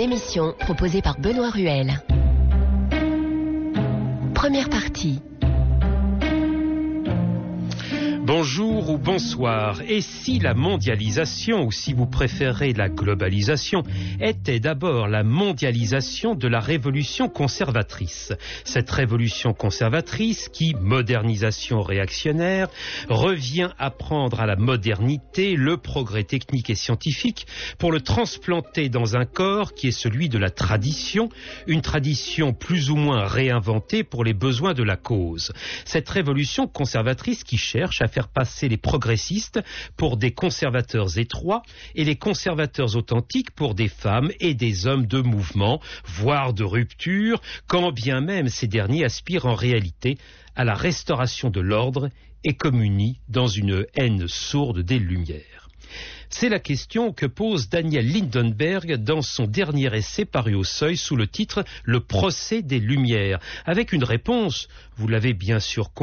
Une émission proposée par Benoît Ruel. Première partie. Bonjour ou bonsoir. Et si la mondialisation, ou si vous préférez la globalisation, était d'abord la mondialisation de la révolution conservatrice? Cette révolution conservatrice qui, modernisation réactionnaire, revient à prendre à la modernité le progrès technique et scientifique pour le transplanter dans un corps qui est celui de la tradition, une tradition plus ou moins réinventée pour les besoins de la cause. Cette révolution conservatrice qui cherche à faire passer les progressistes pour des conservateurs étroits et les conservateurs authentiques pour des femmes et des hommes de mouvement, voire de rupture, quand bien même ces derniers aspirent en réalité à la restauration de l'ordre et communient dans une haine sourde des Lumières. C'est la question que pose Daniel Lindenberg dans son dernier essai paru au Seuil sous le titre « Le procès des Lumières », avec une réponse, vous l'avez bien sûr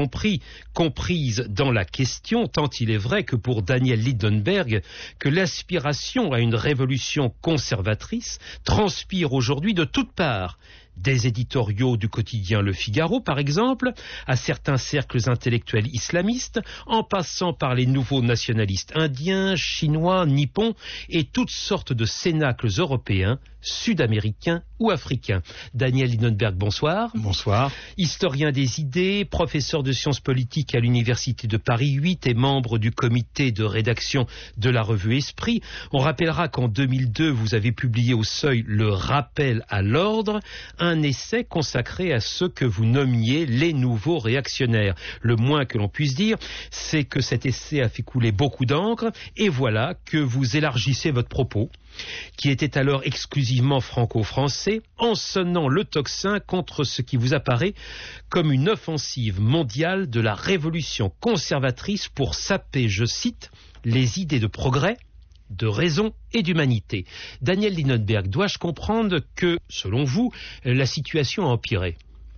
comprise dans la question, tant il est vrai que pour Daniel Lindenberg, que l'aspiration à une révolution conservatrice transpire aujourd'hui de toutes parts. Des éditoriaux du quotidien Le Figaro, par exemple, à certains cercles intellectuels islamistes, en passant par les nouveaux nationalistes indiens, chinois, nippons et toutes sortes de cénacles européens, sud-américains ou africains. Daniel Lindenberg, bonsoir. Bonsoir. Historien des idées, professeur de sciences politiques à l'Université de Paris 8 et membre du comité de rédaction de la revue Esprit. On rappellera qu'en 2002, vous avez publié au Seuil Le Rappel à l'ordre, un essai consacré à ceux que vous nommiez les nouveaux réactionnaires. Le moins que l'on puisse dire, c'est que cet essai a fait couler beaucoup d'encre, et voilà que vous élargissez votre propos, qui était alors exclusivement franco-français, en sonnant le tocsin contre ce qui vous apparaît comme une offensive mondiale de la révolution conservatrice pour saper, je cite, les idées de progrès, de raison et d'humanité. Daniel Lindenberg, dois-je comprendre que, selon vous, la situation a empiré?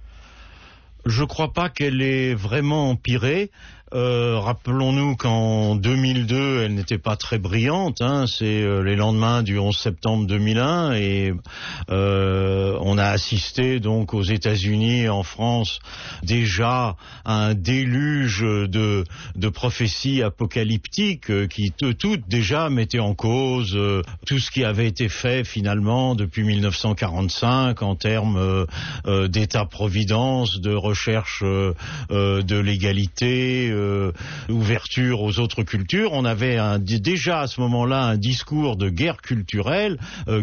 Je ne crois pas qu'elle ait vraiment empiré. Rappelons-nous qu'en 2002, elle n'était pas très brillante. C'est les lendemains du 11 septembre 2001 et on a assisté donc aux États-Unis et en France déjà à un déluge de prophéties apocalyptiques qui toutes déjà mettaient en cause tout ce qui avait été fait finalement depuis 1945 en termes d'État-providence, de recherche de l'égalité, ouverture aux autres cultures. On avait déjà à ce moment-là un discours de guerre culturelle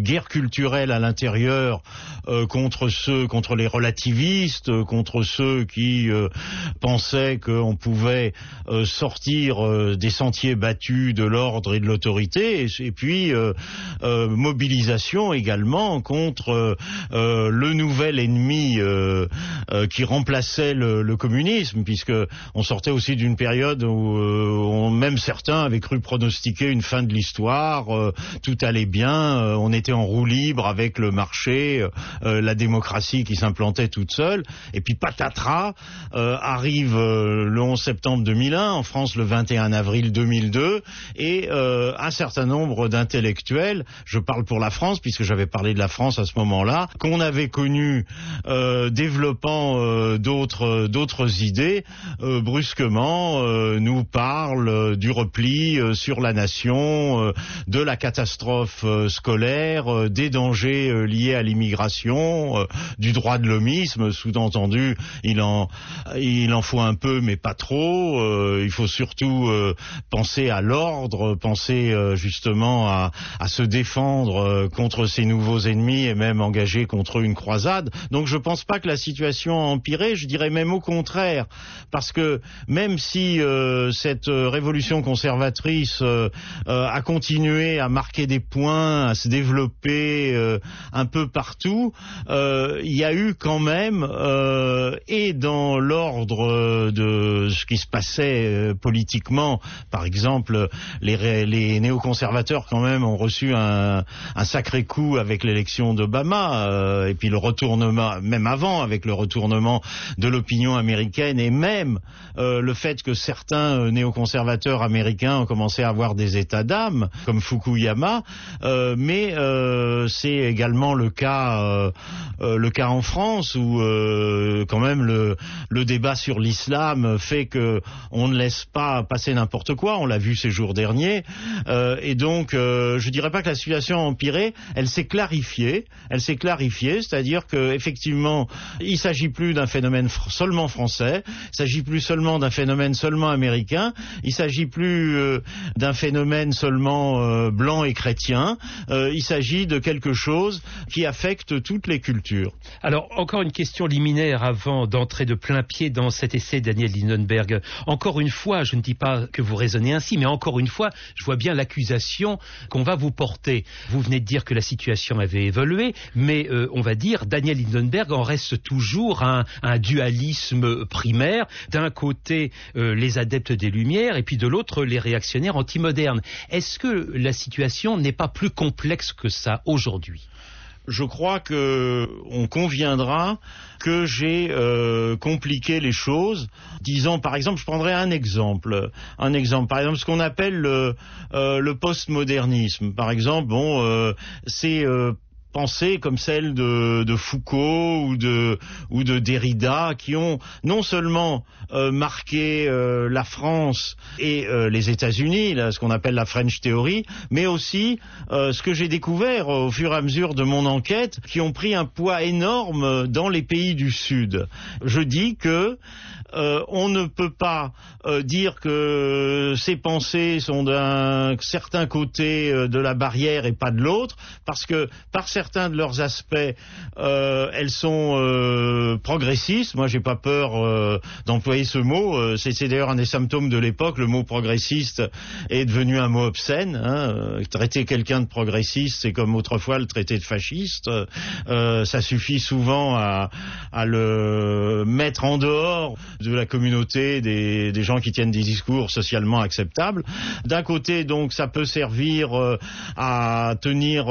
à l'intérieur contre les relativistes, contre ceux qui pensaient qu'on pouvait sortir des sentiers battus de l'ordre et de l'autorité, et puis mobilisation également contre le nouvel ennemi qui remplaçait le communisme, puisque on sortait aussi d'une période où même certains avaient cru pronostiquer une fin de l'histoire, tout allait bien, on était en roue libre avec le marché, la démocratie qui s'implantait toute seule, et puis patatras, arrive le 11 septembre 2001, en France le 21 avril 2002, et un certain nombre d'intellectuels, je parle pour la France puisque j'avais parlé de la France à ce moment-là, qu'on avait connu développant d'autres idées, brusquement nous parle du repli sur la nation, de la catastrophe scolaire, des dangers liés à l'immigration, du droit de l'homisme, sous-entendu il en faut un peu mais pas trop, il faut surtout penser à l'ordre, penser justement à se défendre contre ces nouveaux ennemis et même engager contre eux une croisade. Donc je pense pas que la situation a empiré, je dirais même au contraire, parce que même si cette révolution conservatrice a continué à marquer des points, à se développer un peu partout, il y a eu quand même, et dans l'ordre de ce qui se passait politiquement, par exemple, les néoconservateurs quand même ont reçu un sacré coup avec l'élection d'Obama, et puis le retournement, même avant, avec le retournement de l'opinion américaine, et même le fait fait que certains néoconservateurs américains ont commencé à avoir des états d'âme, comme Fukuyama, mais c'est également le cas en France, où quand même le débat sur l'islam fait que on ne laisse pas passer n'importe quoi. On l'a vu ces jours derniers, et donc je dirais pas que la situation a empiré, elle s'est clarifiée, c'est-à-dire que effectivement, il s'agit plus d'un phénomène seulement français, il s'agit plus seulement d'un phénomène seulement américain, il s'agit plus d'un phénomène seulement blanc et chrétien, il s'agit de quelque chose qui affecte toutes les cultures. Alors, encore une question liminaire avant d'entrer de plein pied dans cet essai de Daniel Lindenberg. Encore une fois, je ne dis pas que vous raisonnez ainsi, mais encore une fois, je vois bien l'accusation qu'on va vous porter. Vous venez de dire que la situation avait évolué, mais on va dire, Daniel Lindenberg en reste toujours un dualisme primaire. D'un côté, les adeptes des Lumières, et puis de l'autre, les réactionnaires antimodernes. Est-ce que la situation n'est pas plus complexe que ça aujourd'hui ? Je crois qu'on conviendra que j'ai compliqué les choses. Disons, par exemple, je prendrai un exemple. Par exemple, ce qu'on appelle le postmodernisme. Par exemple, c'est pensées comme celle de Foucault ou de Derrida, qui ont non seulement marqué la France et les États-Unis, là, ce qu'on appelle la French Theory, mais aussi ce que j'ai découvert au fur et à mesure de mon enquête, qui ont pris un poids énorme dans les pays du Sud. Je dis que on ne peut pas dire que ces pensées sont d'un certain côté de la barrière et pas de l'autre, parce que par certains de leurs aspects, elles sont progressistes. Moi, j'ai pas peur d'employer ce mot. C'est d'ailleurs un des symptômes de l'époque. Le mot progressiste est devenu un mot obscène. Traiter quelqu'un de progressiste, c'est comme autrefois le traiter de fasciste. Ça suffit souvent à le mettre en dehors de la communauté des gens qui tiennent des discours socialement acceptables. D'un côté, donc, ça peut servir à tenir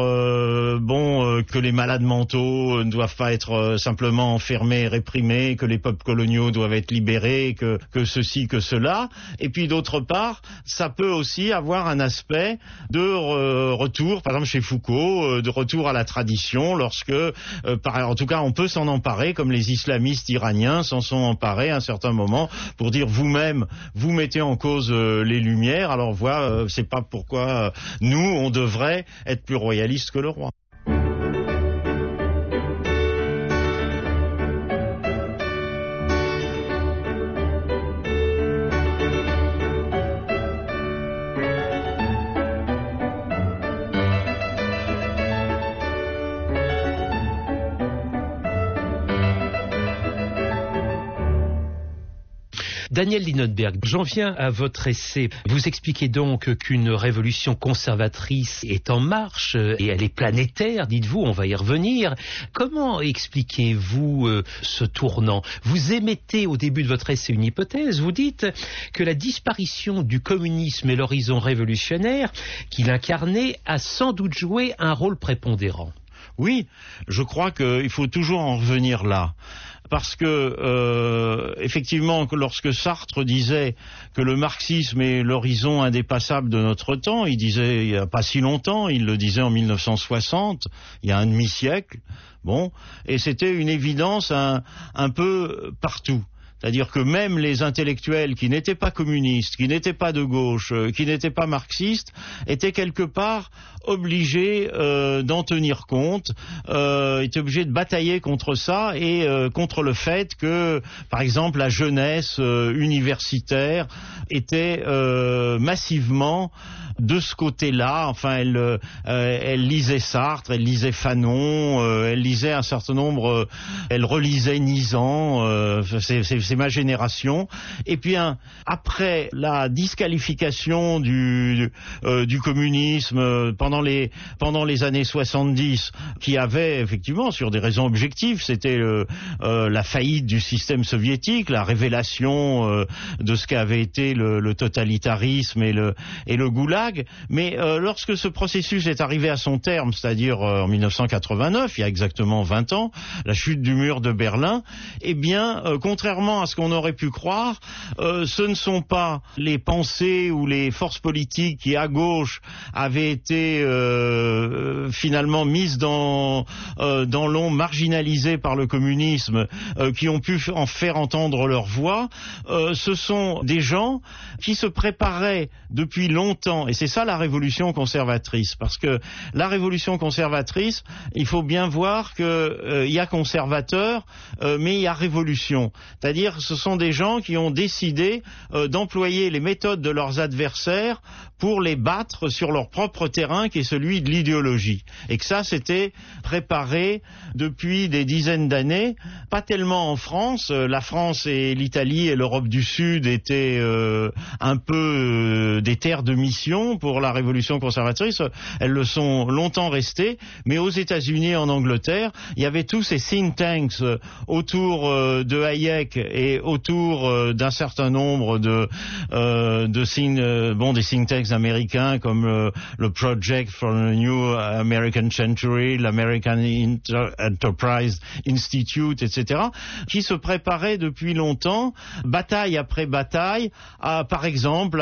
que les malades mentaux ne doivent pas être simplement enfermés et réprimés, que les peuples coloniaux doivent être libérés, que ceci, que cela. Et puis d'autre part, ça peut aussi avoir un aspect de retour, par exemple chez Foucault, de retour à la tradition, lorsque, en tout cas, on peut s'en emparer, comme les islamistes iraniens s'en sont emparés à un certain moment, pour dire vous-même, vous mettez en cause les Lumières, alors c'est pas pourquoi nous, on devrait être plus royalistes que le roi. Daniel Lindenberg, j'en viens à votre essai. Vous expliquez donc qu'une révolution conservatrice est en marche et elle est planétaire, dites-vous, on va y revenir. Comment expliquez-vous ce tournant ? Vous émettez au début de votre essai une hypothèse, vous dites que la disparition du communisme et l'horizon révolutionnaire qu'il incarnait a sans doute joué un rôle prépondérant. Oui, je crois qu'il faut toujours en revenir là. Parce que, effectivement, lorsque Sartre disait que le marxisme est l'horizon indépassable de notre temps, il disait il n'y a pas si longtemps, il le disait en 1960, il y a un demi-siècle, et c'était une évidence un peu partout. C'est-à-dire que même les intellectuels qui n'étaient pas communistes, qui n'étaient pas de gauche, qui n'étaient pas marxistes, étaient quelque part obligés d'en tenir compte, étaient obligés de batailler contre ça et contre le fait que, par exemple, la jeunesse universitaire était massivement de ce côté-là. Enfin, elle lisait Sartre, elle lisait Fanon, elle lisait un certain nombre, elle relisait Nizan, c'est ma génération. Et puis après la disqualification du communisme pendant les années 70, qui avait effectivement, sur des raisons objectives, c'était la faillite du système soviétique, la révélation de ce qu'avait été le totalitarisme et le goulag. Mais lorsque ce processus est arrivé à son terme, c'est-à-dire en 1989, il y a exactement 20 ans, la chute du mur de Berlin, eh bien, contrairement contrairement à ce qu'on aurait pu croire, ce ne sont pas les pensées ou les forces politiques qui, à gauche, avaient été finalement mises dans l'ombre, marginalisées par le communisme, qui ont pu en faire entendre leur voix. Ce sont des gens qui se préparaient depuis longtemps, et c'est ça la révolution conservatrice, parce que la révolution conservatrice, il faut bien voir que il y a conservateurs, mais il y a révolution. C'est-à-dire, ce sont des gens qui ont décidé d'employer les méthodes de leurs adversaires pour les battre sur leur propre terrain, qui est celui de l'idéologie. Et que ça, c'était préparé depuis des dizaines d'années, pas tellement en France. La France et l'Italie et l'Europe du Sud étaient un peu des terres de mission pour la révolution conservatrice. Elles le sont longtemps restées, mais aux États-Unis et en Angleterre, il y avait tous ces think tanks autour de Hayek et autour d'un certain nombre des think tanks américains comme le Project for the New American Century, l'American Enterprise Institute, etc., qui se préparaient depuis longtemps, bataille après bataille, par exemple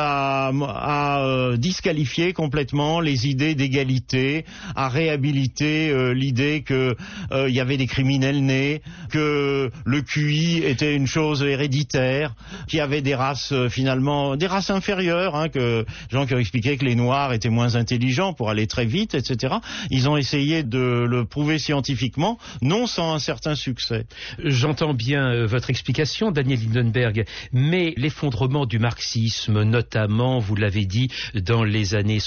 à disqualifier complètement les idées d'égalité, à réhabiliter l'idée que il y avait des criminels nés, que le QI était une chose héréditaire, qu'il y avait des races finalement, des races inférieures, que gens qui ont expliqué que les Noirs étaient moins intelligents pour aller très vite, etc. Ils ont essayé de le prouver scientifiquement, non sans un certain succès. J'entends bien votre explication, Daniel Lindenberg, mais l'effondrement du marxisme, notamment, vous l'avez dit, dans les années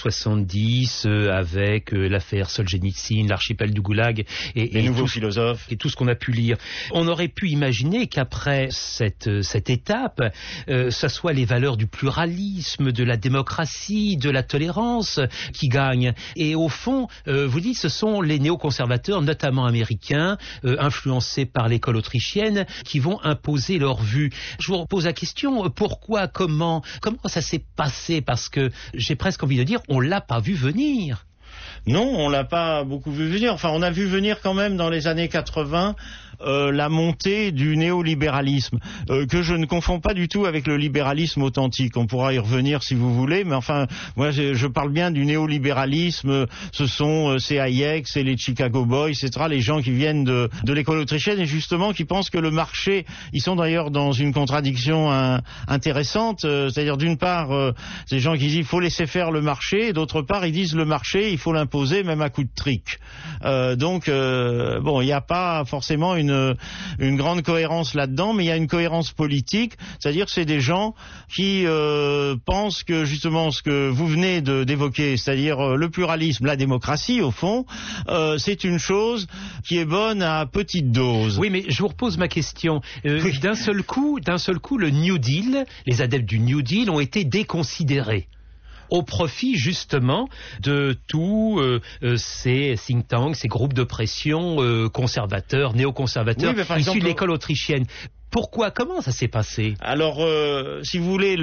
70, avec l'affaire Solzhenitsyn, l'archipel du Goulag, et les nouveaux philosophes, et tout ce qu'on a pu lire. On aurait pu imaginer qu'après cette étape, ça soit les valeurs du pluralisme, de la démocratie, de la tolérance qui gagnent. Et au fond, vous dites, ce sont les néoconservateurs, notamment américains, influencés par l'école autrichienne, qui vont imposer leur vue. Je vous pose la question, pourquoi, comment ça s'est passé? Parce que j'ai presque envie de dire, on l'a pas vu venir. Non, on l'a pas beaucoup vu venir. Enfin, on a vu venir quand même dans les années 80 la montée du néolibéralisme, que je ne confonds pas du tout avec le libéralisme authentique. On pourra y revenir si vous voulez, mais enfin, moi je parle bien du néolibéralisme. C'est Hayek, c'est les Chicago Boys, etc. Les gens qui viennent de l'école autrichienne et justement qui pensent que le marché, ils sont d'ailleurs dans une contradiction intéressante. C'est-à-dire d'une part, ces gens qui disent il faut laisser faire le marché, et d'autre part ils disent le marché, il faut l'imposer même à coup de trick. Donc il n'y a pas forcément une grande cohérence là-dedans, mais il y a une cohérence politique, c'est-à-dire que c'est des gens qui pensent que justement ce que vous venez d'évoquer, c'est-à-dire le pluralisme, la démocratie au fond, c'est une chose qui est bonne à petite dose. Oui, mais je vous repose ma question. Oui. D'un seul coup, le New Deal, les adeptes du New Deal ont été déconsidérés au profit justement de tous ces think tanks, ces groupes de pression conservateurs, néoconservateurs, issus de l'école autrichienne. Pourquoi? Comment ça s'est passé? Alors, si vous voulez,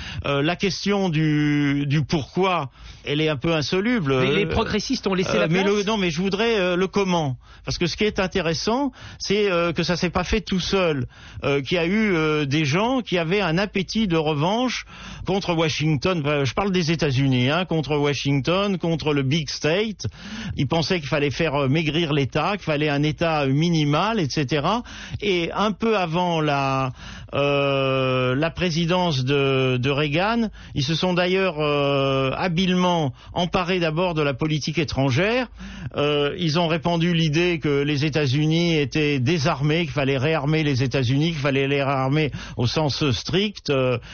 la question du pourquoi, elle est un peu insoluble. Les progressistes ont laissé la place. Mais je voudrais le comment. Parce que ce qui est intéressant, c'est que ça s'est pas fait tout seul. Qu'il y a eu des gens qui avaient un appétit de revanche contre Washington. Je parle des États-Unis, contre Washington, contre le Big State. Ils pensaient qu'il fallait faire maigrir l'État, qu'il fallait un État minimal, etc. Et un peu avant la présidence de Reagan, ils se sont d'ailleurs habilement emparés d'abord de la politique étrangère. Ils ont répandu l'idée que les États-Unis étaient désarmés, qu'il fallait réarmer les États-Unis, qu'il fallait les réarmer au sens strict,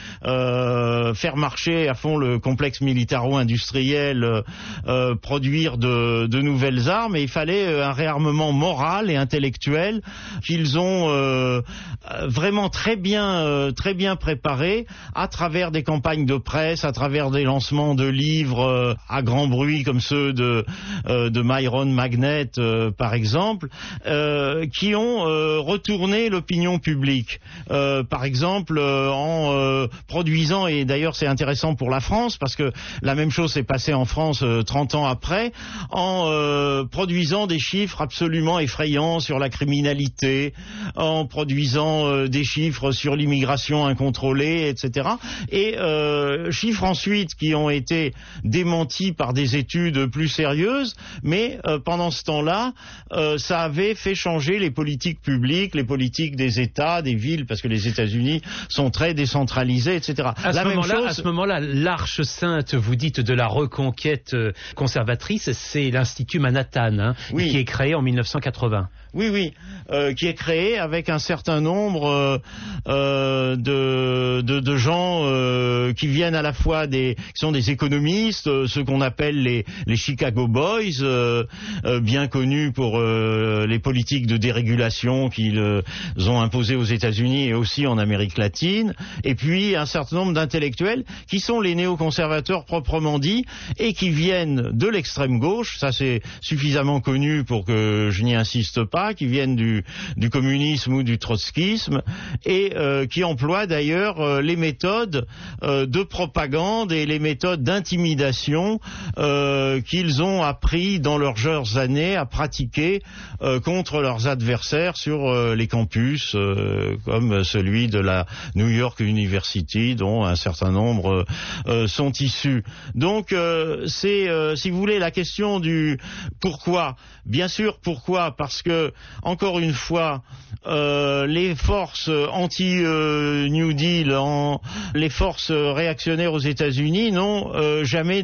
faire marcher à fond le complexe militaro-industriel, produire de nouvelles armes, et il fallait un réarmement moral et intellectuel qu'ils ont vraiment très bien préparé à travers des campagnes de presse, à travers des lancements de livres à grand bruit comme ceux de Myron Magnet par exemple, qui ont retourné l'opinion publique. Par exemple en produisant, et d'ailleurs c'est intéressant pour la France parce que la même chose s'est passée en France 30 ans après, en produisant des chiffres absolument effrayants sur la criminalité, en produisant donnant des chiffres sur l'immigration incontrôlée, etc. Et chiffres ensuite qui ont été démentis par des études plus sérieuses, mais pendant ce temps-là, ça avait fait changer les politiques publiques, les politiques des États, des villes, parce que les États-Unis sont très décentralisés, etc. À ce moment-là, l'arche sainte, vous dites, de la reconquête conservatrice, c'est l'Institut Manhattan, hein, oui, qui est créé en 1980. Oui, qui est créé avec un certain nombre de gens qui viennent à la fois qui sont des économistes, ceux qu'on appelle les Chicago Boys, bien connus pour les politiques de dérégulation qu'ils ont imposées aux États-Unis et aussi en Amérique latine, et puis un certain nombre d'intellectuels qui sont les néoconservateurs proprement dit et qui viennent de l'extrême gauche, ça c'est suffisamment connu pour que je n'y insiste pas, qui viennent du communisme ou du trotskisme et qui emploient d'ailleurs les méthodes de propagande et les méthodes d'intimidation qu'ils ont appris dans leurs jeunes années à pratiquer contre leurs adversaires sur les campus comme celui de la New York University dont un certain nombre sont issus. Donc c'est si vous voulez la question du pourquoi. Bien sûr pourquoi, parce que encore une fois, les forces anti-New Deal, les forces réactionnaires aux États-Unis n'ont jamais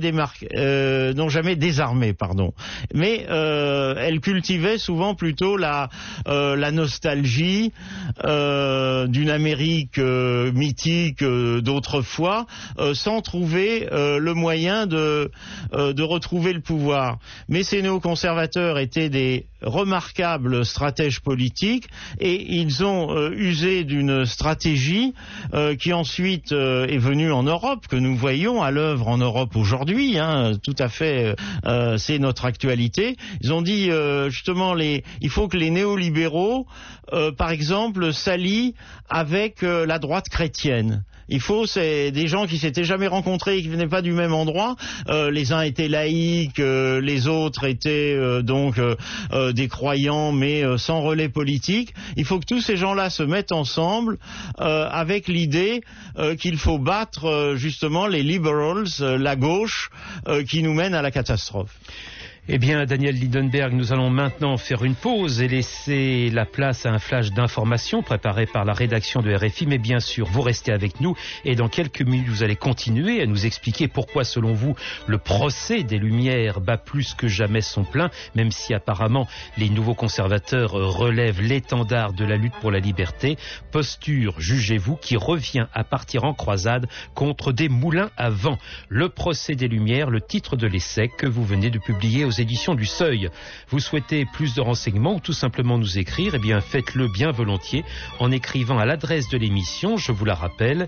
désarmé, mais elles cultivaient souvent plutôt la nostalgie d'une Amérique mythique d'autrefois, sans trouver le moyen de retrouver le pouvoir. Mais ces néoconservateurs étaient des remarquables stratèges politiques et ils ont usé d'une stratégie qui ensuite est venue en Europe, que nous voyons à l'œuvre en Europe aujourd'hui, hein, tout à fait, c'est notre actualité. Ils ont dit justement il faut que les néolibéraux, par exemple, s'allient avec la droite chrétienne. C'est des gens qui s'étaient jamais rencontrés et qui venaient pas du même endroit. Les uns étaient laïcs, les autres étaient des croyants, mais sans relais politique. Il faut que tous ces gens-là se mettent ensemble avec l'idée qu'il faut battre justement les liberals, la gauche, qui nous mène à la catastrophe. Eh bien, Daniel Lindenberg, nous allons maintenant faire une pause et laisser la place à un flash d'information préparé par la rédaction de RFI. Mais bien sûr, vous restez avec nous et dans quelques minutes, vous allez continuer à nous expliquer pourquoi, selon vous, le procès des Lumières bat plus que jamais son plein, même si apparemment les nouveaux conservateurs relèvent l'étendard de la lutte pour la liberté. Posture, jugez-vous, qui revient à partir en croisade contre des moulins à vent. Le procès des Lumières, le titre de l'essai que vous venez de publier aux éditions du Seuil. Vous souhaitez plus de renseignements ou tout simplement nous écrire? Eh bien, faites-le bien volontiers en écrivant à l'adresse de l'émission, je vous la rappelle,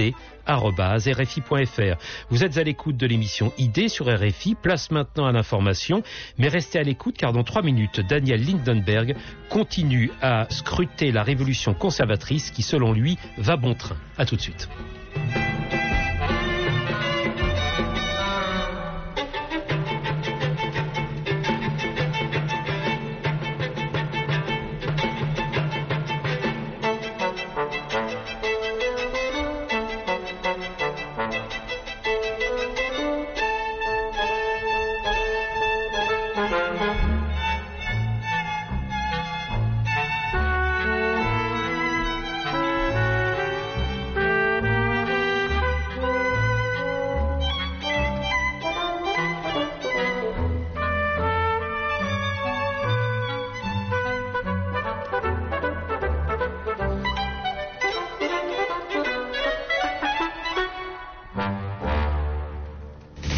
id@rfi.fr. Vous êtes à l'écoute de l'émission ID sur RFI, place maintenant à l'information, mais restez à l'écoute car dans 3 minutes, Daniel Lindenberg continue à scruter la révolution conservatrice qui, selon lui, va bon train. À tout de suite.